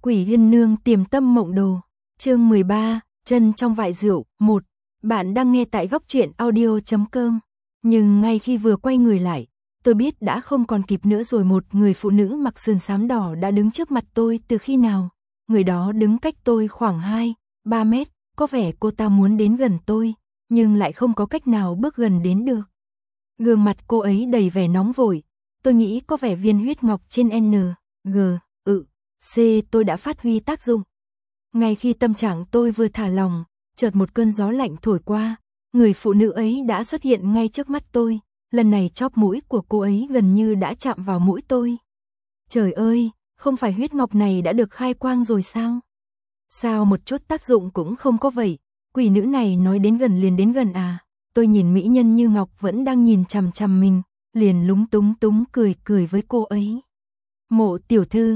Quỷ Yên Nương Tiềm Tâm Mộng Đồ, chương 13, chân trong vại rượu, 1. Bạn đang nghe tại góc truyện audio.com. Nhưng ngay khi vừa quay người lại, tôi biết đã không còn kịp nữa rồi. Một người phụ nữ mặc sườn xám đỏ đã đứng trước mặt tôi. Từ khi nào? Người đó đứng cách tôi khoảng 2-3 mét, có vẻ cô ta muốn đến gần tôi, nhưng lại không có cách nào bước gần đến được. Gương mặt cô ấy đầy vẻ nóng vội, tôi nghĩ có vẻ viên huyết ngọc trên C tôi đã phát huy tác dụng. Ngay khi tâm trạng tôi vừa thả lòng, chợt một cơn gió lạnh thổi qua, người phụ nữ ấy đã xuất hiện ngay trước mắt tôi, lần này chóp mũi của cô ấy gần như đã chạm vào mũi tôi. Trời ơi, không phải huyết ngọc này đã được khai quang rồi sao? Sao một chút tác dụng cũng không có vậy? Quỷ nữ này nói đến gần liền đến gần à? Tôi nhìn mỹ nhân như ngọc vẫn đang nhìn chằm chằm mình, liền lúng túng cười với cô ấy. Mộ tiểu thư,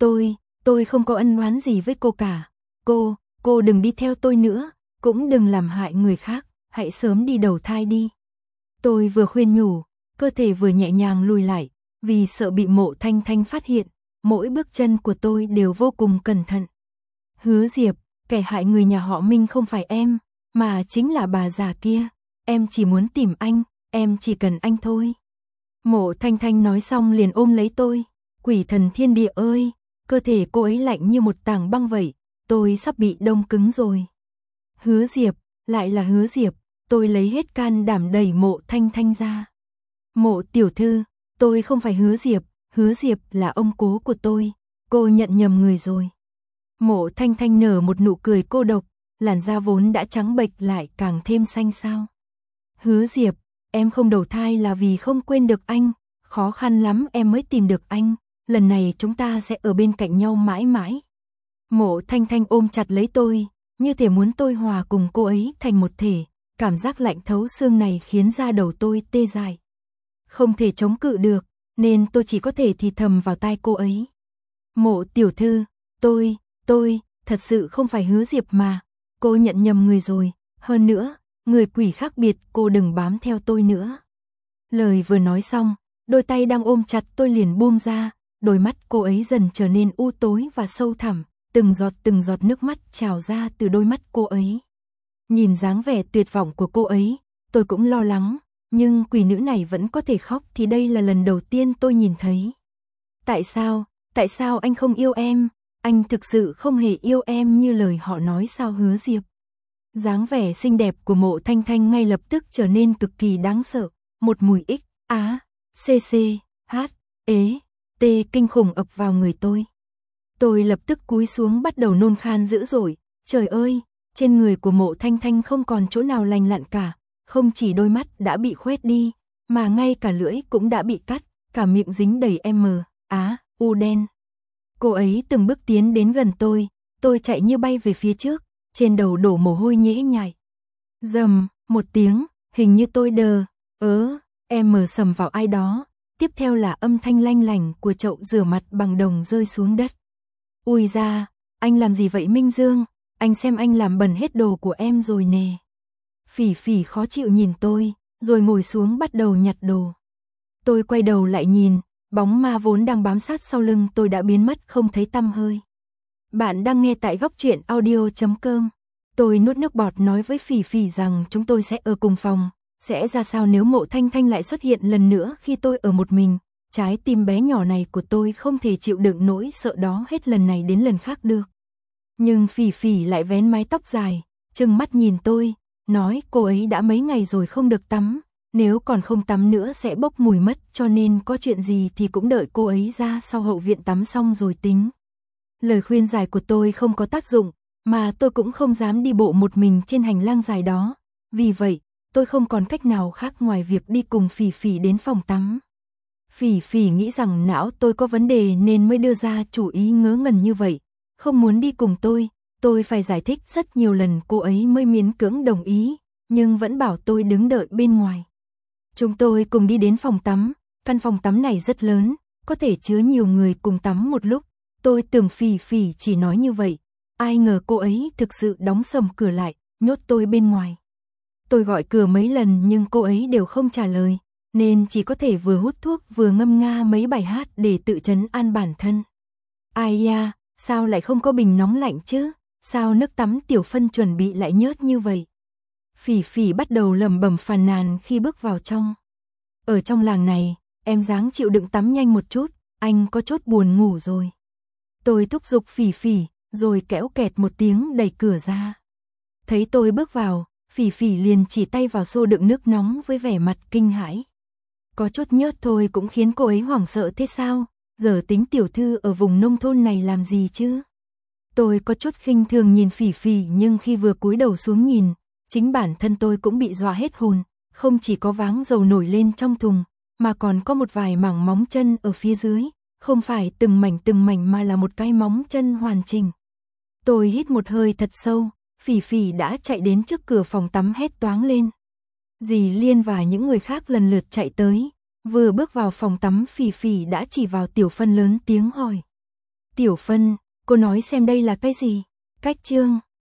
tôi không có ân oán gì với cô cả. Cô đừng đi theo tôi nữa, cũng đừng làm hại người khác, hãy sớm đi đầu thai đi. Tôi vừa khuyên nhủ, cơ thể vừa nhẹ nhàng lùi lại, vì sợ bị Mộ Thanh Thanh phát hiện, mỗi bước chân của tôi đều vô cùng cẩn thận. Hứa Diệp, kẻ hại người nhà họ Minh không phải em, mà chính là bà già kia, em chỉ muốn tìm anh, em chỉ cần anh thôi. Mộ Thanh Thanh nói xong liền ôm lấy tôi, quỷ thần thiên địa ơi, cơ thể cô ấy lạnh như một tảng băng vậy, tôi sắp bị đông cứng rồi. Hứa Diệp, lại là Hứa Diệp, tôi lấy hết can đảm đẩy Mộ Thanh Thanh ra. Mộ tiểu thư, tôi không phải Hứa Diệp là ông cố của tôi, cô nhận nhầm người rồi. Mộ Thanh Thanh nở một nụ cười cô độc, làn da vốn đã trắng bệch lại càng thêm xanh xao. Hứa Diệp, em không đầu thai là vì không quên được anh, khó khăn lắm em mới tìm được anh, lần này chúng ta sẽ ở bên cạnh nhau mãi mãi. Mộ Thanh Thanh ôm chặt lấy tôi, như thể muốn tôi hòa cùng cô ấy thành một thể, cảm giác lạnh thấu xương này khiến da đầu tôi tê dại. Không thể chống cự được, nên tôi chỉ có thể thì thầm vào tai cô ấy. Mộ tiểu thư, tôi thật sự không phải Hứa Diệp mà, cô nhận nhầm người rồi, hơn nữa, người quỷ khác biệt, cô đừng bám theo tôi nữa. Lời vừa nói xong, đôi tay đang ôm chặt tôi liền buông ra, đôi mắt cô ấy dần trở nên u tối và sâu thẳm, từng giọt nước mắt trào ra từ đôi mắt cô ấy. Nhìn dáng vẻ tuyệt vọng của cô ấy, tôi cũng lo lắng, nhưng quỷ nữ này vẫn có thể khóc thì đây là lần đầu tiên tôi nhìn thấy. Tại sao anh không yêu em? Anh thực sự không hề yêu em như lời họ nói sao Hứa Diệp? Dáng vẻ xinh đẹp của Mộ Thanh Thanh ngay lập tức trở nên cực kỳ đáng sợ, một mùi T kinh khủng ập vào người tôi. Tôi lập tức cúi xuống bắt đầu nôn khan dữ dội, trời ơi, trên người của Mộ Thanh Thanh không còn chỗ nào lành lặn cả, không chỉ đôi mắt đã bị khoét đi, mà ngay cả lưỡi cũng đã bị cắt, cả miệng dính đầy u đen. Cô ấy từng bước tiến đến gần tôi chạy như bay về phía trước, trên đầu đổ mồ hôi nhễ nhại. Rầm, một tiếng, hình như tôi sầm vào ai đó, tiếp theo là âm thanh lanh lảnh của chậu rửa mặt bằng đồng rơi xuống đất. Ui da, anh làm gì vậy Minh Dương, anh xem anh làm bẩn hết đồ của em rồi nè. Phỉ Phỉ khó chịu nhìn tôi, rồi ngồi xuống bắt đầu nhặt đồ. Tôi quay đầu lại nhìn, bóng ma vốn đang bám sát sau lưng tôi đã biến mất không thấy tăm hơi. Bạn đang nghe tại góc truyện audio.com. Tôi nuốt nước bọt nói với Phỉ Phỉ rằng chúng tôi sẽ ở cùng phòng, sẽ ra sao nếu Mộ Thanh Thanh lại xuất hiện lần nữa khi tôi ở một mình. Trái tim bé nhỏ này của tôi không thể chịu đựng nỗi sợ đó hết lần này đến lần khác được. Nhưng Phỉ Phỉ lại vén mái tóc dài, trừng mắt nhìn tôi, nói cô ấy đã mấy ngày rồi không được tắm, nếu còn không tắm nữa sẽ bốc mùi mất, cho nên có chuyện gì thì cũng đợi cô ấy ra sau hậu viện tắm xong rồi tính. Lời khuyên giải của tôi không có tác dụng, mà tôi cũng không dám đi bộ một mình trên hành lang dài đó, vì vậy, tôi không còn cách nào khác ngoài việc đi cùng Phỉ Phỉ đến phòng tắm. Phỉ Phỉ nghĩ rằng não tôi có vấn đề nên mới đưa ra chủ ý ngớ ngẩn như vậy, không muốn đi cùng tôi phải giải thích rất nhiều lần cô ấy mới miễn cưỡng đồng ý, nhưng vẫn bảo tôi đứng đợi bên ngoài. Chúng tôi cùng đi đến phòng tắm, căn phòng tắm này rất lớn, có thể chứa nhiều người cùng tắm một lúc, tôi tưởng Phỉ Phỉ chỉ nói như vậy, ai ngờ cô ấy thực sự đóng sầm cửa lại, nhốt tôi bên ngoài. Tôi gọi cửa mấy lần nhưng cô ấy đều không trả lời, nên chỉ có thể vừa hút thuốc vừa ngâm nga mấy bài hát để tự trấn an bản thân. Ai da, sao lại không có bình nóng lạnh chứ, sao nước tắm Tiểu Phân chuẩn bị lại nhớt như vậy. Phỉ Phỉ bắt đầu lẩm bẩm phàn nàn khi bước vào trong. Ở trong làng này, em ráng chịu đựng tắm nhanh một chút, anh có chút buồn ngủ rồi. Tôi thúc giục Phỉ Phỉ, rồi kéo kẹt một tiếng đẩy cửa ra. Thấy tôi bước vào, Phỉ Phỉ liền chỉ tay vào xô đựng nước nóng với vẻ mặt kinh hãi. Có chút nhớt thôi cũng khiến cô ấy hoảng sợ thế sao, giờ tính tiểu thư ở vùng nông thôn này làm gì chứ? Tôi có chút khinh thường nhìn Phỉ Phỉ, nhưng khi vừa cúi đầu xuống nhìn, chính bản thân tôi cũng bị dọa hết hồn, không chỉ có váng dầu nổi lên trong thùng, mà còn có một vài mảng móng chân ở phía dưới, không phải từng mảnh mà là một cái móng chân hoàn chỉnh. Tôi hít một hơi thật sâu, Phỉ Phỉ đã chạy đến trước cửa phòng tắm hét toáng lên. Dì Liên và những người khác lần lượt chạy tới, vừa bước vào phòng tắm Phỉ Phỉ đã chỉ vào Tiểu Phân lớn tiếng hỏi. Tiểu Phân, cô nói xem đây là cái gì? Cách chương